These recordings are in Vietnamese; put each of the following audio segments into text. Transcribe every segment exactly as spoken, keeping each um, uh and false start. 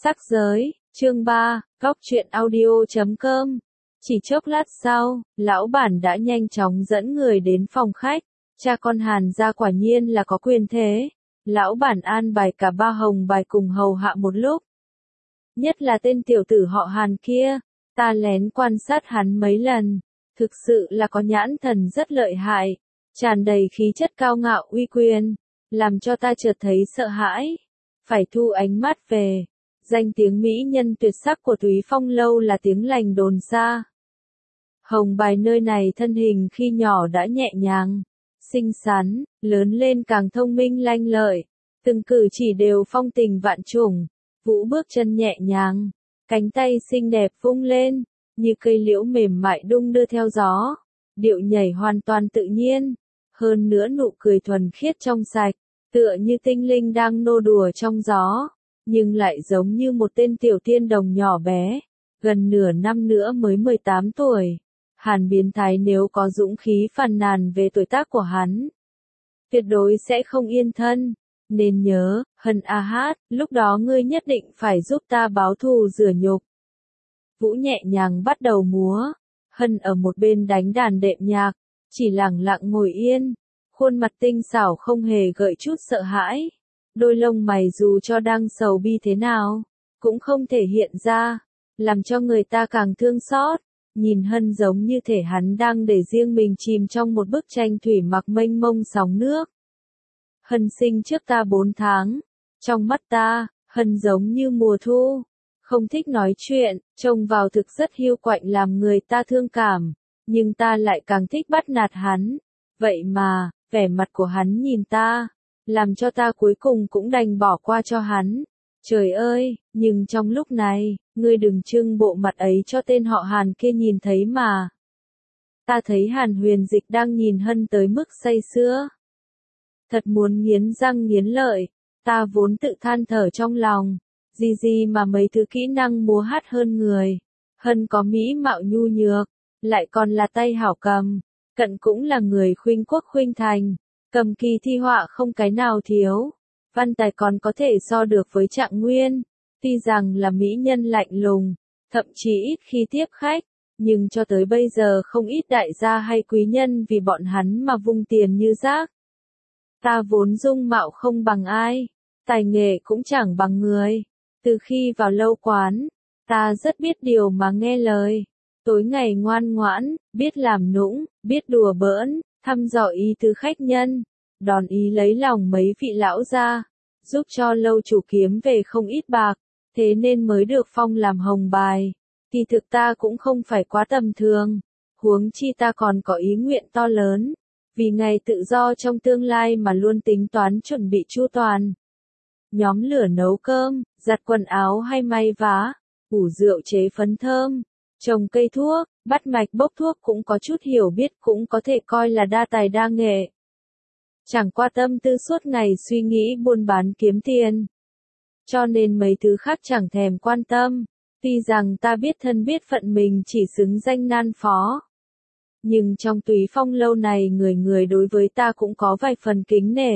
Sắc giới, chương ba, góc truyện audio.com. Chỉ chốc lát sau, lão bản đã nhanh chóng dẫn người đến phòng khách. Cha con Hàn gia quả nhiên là có quyền thế. Lão bản an bài cả ba hồng bài cùng hầu hạ một lúc. Nhất là tên tiểu tử họ Hàn kia, ta lén quan sát hắn mấy lần. Thực sự là có nhãn thần rất lợi hại, tràn đầy khí chất cao ngạo uy quyền, làm cho ta chợt thấy sợ hãi. Phải thu ánh mắt về. Danh tiếng mỹ nhân tuyệt sắc của Túy Phong lâu là tiếng lành đồn xa. Hồng bài nơi này thân hình khi nhỏ đã nhẹ nhàng, xinh xắn, lớn lên càng thông minh lanh lợi, từng cử chỉ đều phong tình vạn trùng, vũ bước chân nhẹ nhàng, cánh tay xinh đẹp vung lên, như cây liễu mềm mại đung đưa theo gió, điệu nhảy hoàn toàn tự nhiên, hơn nữa nụ cười thuần khiết trong sạch, tựa như tinh linh đang nô đùa trong gió. Nhưng lại giống như một tên tiểu tiên đồng nhỏ bé, gần nửa năm nữa mới mười tám tuổi. Hàn biến thái nếu có dũng khí phàn nàn về tuổi tác của hắn, tuyệt đối sẽ không yên thân. Nên nhớ, Hân a hát, lúc đó ngươi nhất định phải giúp ta báo thù rửa nhục. Vũ nhẹ nhàng bắt đầu múa, Hân ở một bên đánh đàn đệm nhạc, chỉ lặng lặng ngồi yên, khuôn mặt tinh xảo không hề gợi chút sợ hãi. Đôi lông mày dù cho đang sầu bi thế nào, cũng không thể hiện ra, làm cho người ta càng thương xót. Nhìn Hân giống như thể hắn đang để riêng mình chìm trong một bức tranh thủy mặc mênh mông sóng nước. Hân sinh trước ta bốn tháng, trong mắt ta, Hân giống như mùa thu, không thích nói chuyện, trông vào thực rất hiu quạnh làm người ta thương cảm, nhưng ta lại càng thích bắt nạt hắn. Vậy mà, vẻ mặt của hắn nhìn ta, làm cho ta cuối cùng cũng đành bỏ qua cho hắn. Trời ơi, nhưng trong lúc này, ngươi đừng trưng bộ mặt ấy cho tên họ Hàn kia nhìn thấy mà. Ta thấy Hàn Huyền Dịch đang nhìn Hân tới mức say sưa. Thật muốn nghiến răng nghiến lợi, ta vốn tự than thở trong lòng, gì gì mà mấy thứ kỹ năng múa hát hơn người. Hân có mỹ mạo nhu nhược, lại còn là tay hảo cầm, cận cũng là người khuynh quốc khuynh thành. Cầm kỳ thi họa không cái nào thiếu, văn tài còn có thể so được với Trạng Nguyên, tuy rằng là mỹ nhân lạnh lùng, thậm chí ít khi tiếp khách, nhưng cho tới bây giờ không ít đại gia hay quý nhân vì bọn hắn mà vung tiền như rác. Ta vốn dung mạo không bằng ai, tài nghệ cũng chẳng bằng người, từ khi vào lâu quán, ta rất biết điều mà nghe lời, tối ngày ngoan ngoãn, biết làm nũng, biết đùa bỡn, thăm dò ý tứ khách nhân, đòn ý lấy lòng mấy vị lão gia, giúp cho lâu chủ kiếm về không ít bạc, thế nên mới được phong làm hồng bài. Kỳ thực ta cũng không phải quá tầm thường, huống chi ta còn có ý nguyện to lớn, vì ngày tự do trong tương lai mà luôn tính toán chuẩn bị chu toàn. Nhóm lửa nấu cơm, giặt quần áo hay may vá, ủ rượu chế phấn thơm, trồng cây thuốc, bắt mạch bốc thuốc cũng có chút hiểu biết, cũng có thể coi là đa tài đa nghệ. Chẳng qua tâm tư suốt ngày suy nghĩ buôn bán kiếm tiền, cho nên mấy thứ khác chẳng thèm quan tâm. Tuy rằng ta biết thân biết phận mình chỉ xứng danh nan phó, nhưng trong Túy Phong lâu này người người đối với ta cũng có vài phần kính nể.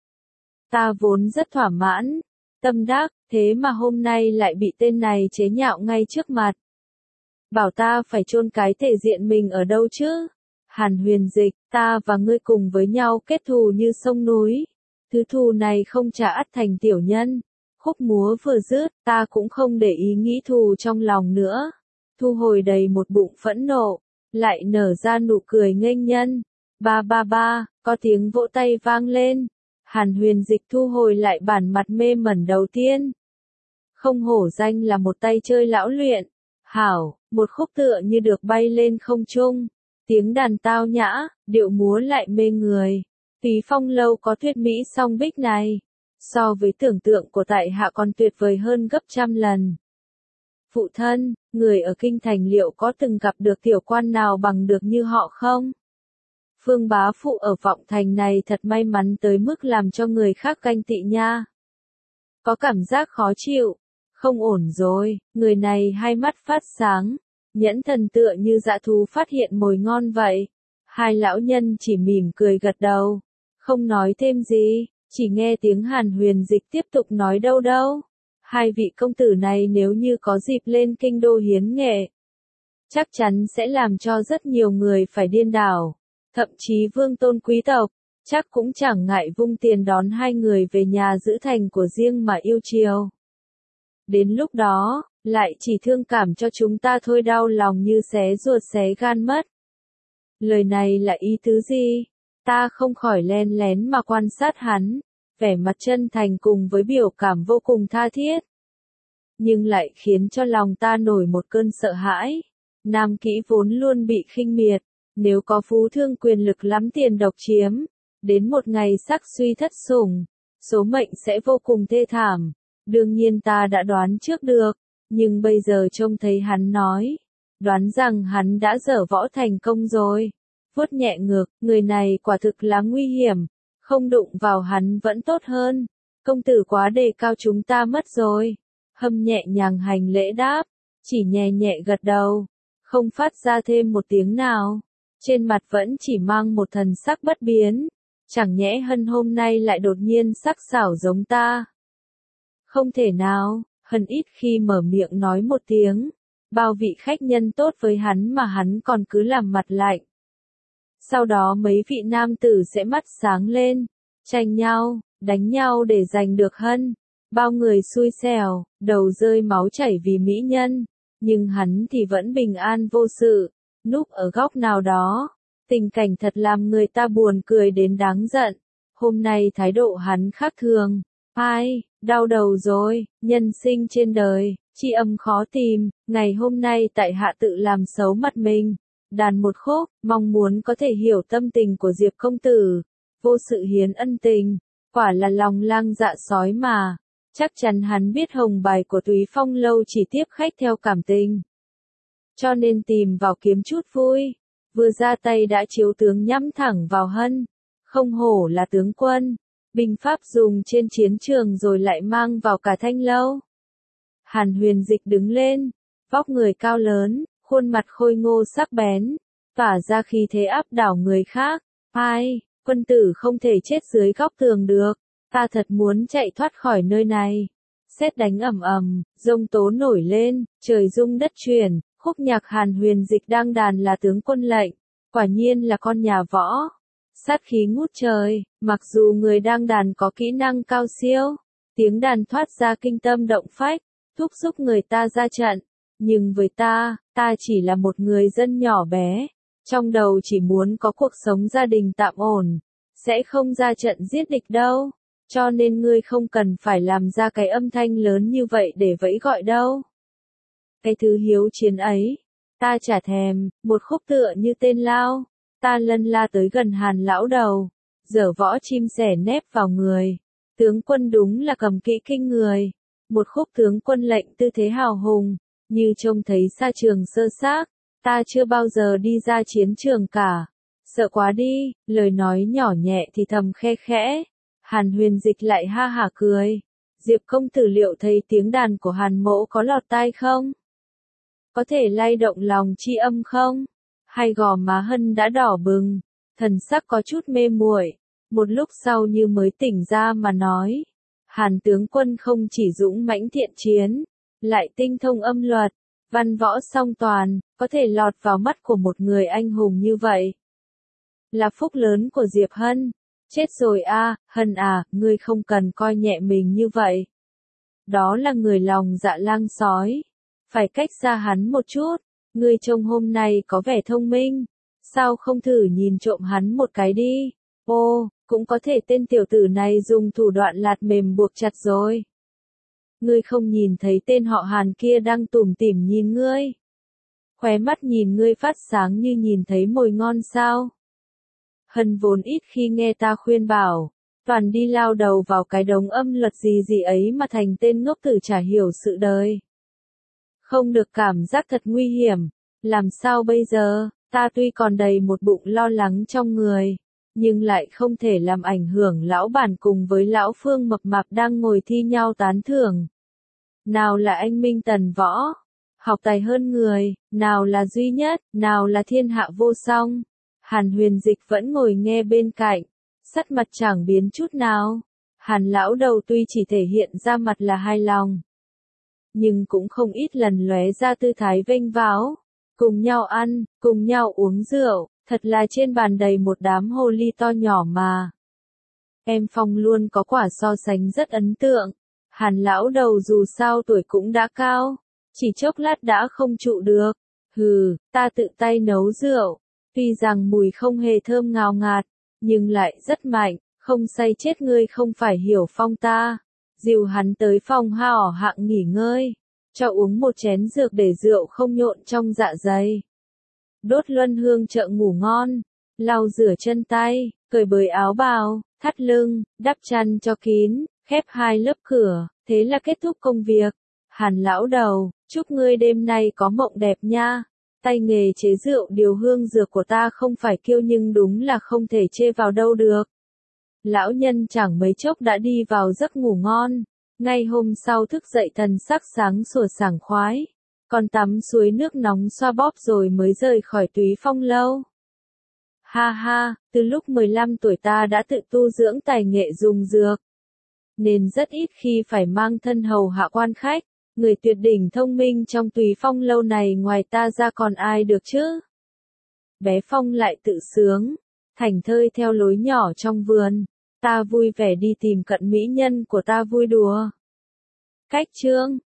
Ta vốn rất thỏa mãn, tâm đắc, thế mà hôm nay lại bị tên này chế nhạo ngay trước mặt. Bảo ta phải chôn cái thể diện mình ở đâu chứ? Hàn Huyền Dịch, ta và ngươi cùng với nhau kết thù như sông núi. Thứ thù này không trả ắt thành tiểu nhân. Khúc múa vừa dứt, ta cũng không để ý nghĩ thù trong lòng nữa. Thu hồi đầy một bụng phẫn nộ, lại nở ra nụ cười nghênh nhân. Ba ba ba, có tiếng vỗ tay vang lên. Hàn Huyền Dịch thu hồi lại bản mặt mê mẩn đầu tiên. Không hổ danh là một tay chơi lão luyện. Hảo, một khúc tựa như được bay lên không trung. Tiếng đàn tao nhã, điệu múa lại mê người. Túy Phong lâu có tuyệt mỹ song bích này, so với tưởng tượng của tại hạ còn tuyệt vời hơn gấp trăm lần. Phụ thân, người ở kinh thành liệu có từng gặp được tiểu quan nào bằng được như họ không? Phương bá phụ ở Vọng Thành này thật may mắn tới mức làm cho người khác ganh tị nha. Có cảm giác khó chịu, không ổn rồi, người này hai mắt phát sáng. Nhẫn thần tựa như dã thú phát hiện mồi ngon vậy. Hai lão nhân chỉ mỉm cười gật đầu, không nói thêm gì, chỉ nghe tiếng Hàn Huyền Dịch tiếp tục nói đâu đâu. Hai vị công tử này nếu như có dịp lên kinh đô hiến nghệ, chắc chắn sẽ làm cho rất nhiều người phải điên đảo. Thậm chí vương tôn quý tộc, chắc cũng chẳng ngại vung tiền đón hai người về nhà giữ thành của riêng mà yêu chiều. Đến lúc đó, lại chỉ thương cảm cho chúng ta thôi, đau lòng như xé ruột xé gan mất. Lời này là ý tứ gì? Ta không khỏi len lén mà quan sát hắn, vẻ mặt chân thành cùng với biểu cảm vô cùng tha thiết. Nhưng lại khiến cho lòng ta nổi một cơn sợ hãi. Nam kỹ vốn luôn bị khinh miệt, nếu có phú thương quyền lực lắm tiền độc chiếm, đến một ngày sắc suy thất sủng, số mệnh sẽ vô cùng thê thảm. Đương nhiên ta đã đoán trước được, nhưng bây giờ trông thấy hắn nói, đoán rằng hắn đã dở võ thành công rồi. Vuốt nhẹ ngực, người này quả thực là nguy hiểm, không đụng vào hắn vẫn tốt hơn. Công tử quá đề cao chúng ta mất rồi. Hâm nhẹ nhàng hành lễ đáp, chỉ nhẹ nhẹ gật đầu, không phát ra thêm một tiếng nào. Trên mặt vẫn chỉ mang một thần sắc bất biến. Chẳng nhẽ Hân hôm nay lại đột nhiên sắc sảo giống ta? Không thể nào. Hân ít khi mở miệng nói một tiếng. Bao vị khách nhân tốt với hắn mà hắn còn cứ làm mặt lạnh. Sau đó mấy vị nam tử sẽ mắt sáng lên, tranh nhau, đánh nhau để giành được Hân. Bao người xui xẻo, đầu rơi máu chảy vì mỹ nhân, nhưng hắn thì vẫn bình an vô sự, núp ở góc nào đó. Tình cảnh thật làm người ta buồn cười đến đáng giận. Hôm nay thái độ hắn khác thường. Ai, đau đầu rồi, nhân sinh trên đời, tri âm khó tìm, ngày hôm nay tại hạ tự làm xấu mặt mình. Đàn một khúc, mong muốn có thể hiểu tâm tình của Diệp công tử. Vô sự hiến ân tình, quả là lòng lang dạ sói mà. Chắc chắn hắn biết hồng bài của Túy Phong lâu chỉ tiếp khách theo cảm tình, cho nên tìm vào kiếm chút vui. Vừa ra tay đã chiếu tướng nhắm thẳng vào Hân. Không hổ là tướng quân, binh pháp dùng trên chiến trường rồi lại mang vào cả thanh lâu. Hàn Huyền Dịch đứng lên, vóc người cao lớn, khuôn mặt khôi ngô sắc bén, tỏa ra khí thế áp đảo người khác. Ai, quân tử không thể chết dưới góc tường được, ta thật muốn chạy thoát khỏi nơi này. Sét đánh ầm ầm, giông tố nổi lên, trời rung đất chuyển, khúc nhạc Hàn Huyền Dịch đang đàn là tướng quân lệnh, quả nhiên là con nhà võ. Sát khí ngút trời, mặc dù người đang đàn có kỹ năng cao siêu, tiếng đàn thoát ra kinh tâm động phách, thúc giục người ta ra trận. Nhưng với ta, ta chỉ là một người dân nhỏ bé, trong đầu chỉ muốn có cuộc sống gia đình tạm ổn, sẽ không ra trận giết địch đâu, cho nên ngươi không cần phải làm ra cái âm thanh lớn như vậy để vẫy gọi đâu. Cái thứ hiếu chiến ấy, ta chả thèm. Một khúc tựa như tên lao, ta lân la tới gần Hàn lão đầu, giở võ chim sẻ nép vào người. Tướng quân đúng là cầm kỹ kinh người. Một khúc tướng quân lệnh tư thế hào hùng, như trông thấy xa trường sơ xác. Ta chưa bao giờ đi ra chiến trường cả, sợ quá đi. Lời nói nhỏ nhẹ thì thầm khe khẽ. Hàn Huyền Dịch lại ha hả cười. Diệp công tử liệu thấy tiếng đàn của Hàn mỗ có lọt tai không? Có thể lay động lòng tri âm không? Hay gò má Hân đã đỏ bừng, thần sắc có chút mê muội. Một lúc sau như mới tỉnh ra mà nói, Hàn tướng quân không chỉ dũng mãnh thiện chiến, lại tinh thông âm luật, văn võ song toàn, có thể lọt vào mắt của một người anh hùng như vậy. Là phúc lớn của Diệp Hân. Chết rồi a, à, Hân à, ngươi không cần coi nhẹ mình như vậy. Đó là người lòng dạ lang sói. Phải cách xa hắn một chút. Ngươi trông hôm nay có vẻ thông minh, sao không thử nhìn trộm hắn một cái đi? Ô, cũng có thể tên tiểu tử này dùng thủ đoạn lạt mềm buộc chặt rồi. Ngươi không nhìn thấy tên họ Hàn kia đang tủm tỉm nhìn ngươi? Khóe mắt nhìn ngươi phát sáng như nhìn thấy mồi ngon sao? Hân vốn ít khi nghe ta khuyên bảo, toàn đi lao đầu vào cái đống âm luật gì gì ấy mà thành tên ngốc tử chả hiểu sự đời. Không được cảm giác thật nguy hiểm, làm sao bây giờ? Ta tuy còn đầy một bụng lo lắng trong người, nhưng lại không thể làm ảnh hưởng lão bản cùng với lão Phương mập mạp đang ngồi thi nhau tán thưởng. Nào là anh Minh Tần Võ, học tài hơn người, nào là duy nhất, nào là thiên hạ vô song. Hàn Huyền Dịch vẫn ngồi nghe bên cạnh, sắc mặt chẳng biến chút nào. Hàn lão đầu tuy chỉ thể hiện ra mặt là hài lòng, nhưng cũng không ít lần lóe ra tư thái vênh váo. Cùng nhau ăn, cùng nhau uống rượu, thật là trên bàn đầy một đám hồ ly to nhỏ mà. Em Phong luôn có quả so sánh rất ấn tượng. Hàn lão đầu dù sao tuổi cũng đã cao, chỉ chốc lát đã không trụ được. Hừ, ta tự tay nấu rượu, tuy rằng mùi không hề thơm ngào ngạt, nhưng lại rất mạnh, không say chết ngươi không phải hiểu Phong ta. Dìu hắn tới phòng hảo hạng nghỉ ngơi, cho uống một chén dược để rượu không nhộn trong dạ dày. Đốt luân hương trợ ngủ ngon, lau rửa chân tay, cởi bới áo bào, thắt lưng, đắp chăn cho kín, khép hai lớp cửa, thế là kết thúc công việc. Hàn lão đầu, chúc ngươi đêm nay có mộng đẹp nha. Tay nghề chế rượu điều hương dược của ta không phải kiêu nhưng đúng là không thể chê vào đâu được. Lão nhân chẳng mấy chốc đã đi vào giấc ngủ ngon. Ngay hôm sau thức dậy thần sắc sáng sủa sảng khoái. Còn tắm suối nước nóng xoa bóp rồi mới rời khỏi Túy Phong lâu. Ha ha, từ lúc mười lăm tuổi ta đã tự tu dưỡng tài nghệ dùng dược. Nên rất ít khi phải mang thân hầu hạ quan khách. Người tuyệt đỉnh thông minh trong Túy Phong lâu này ngoài ta ra còn ai được chứ? Bé Phong lại tự sướng, thảnh thơi theo lối nhỏ trong vườn. Ta vui vẻ đi tìm cận mỹ nhân của ta vui đùa. Cách chương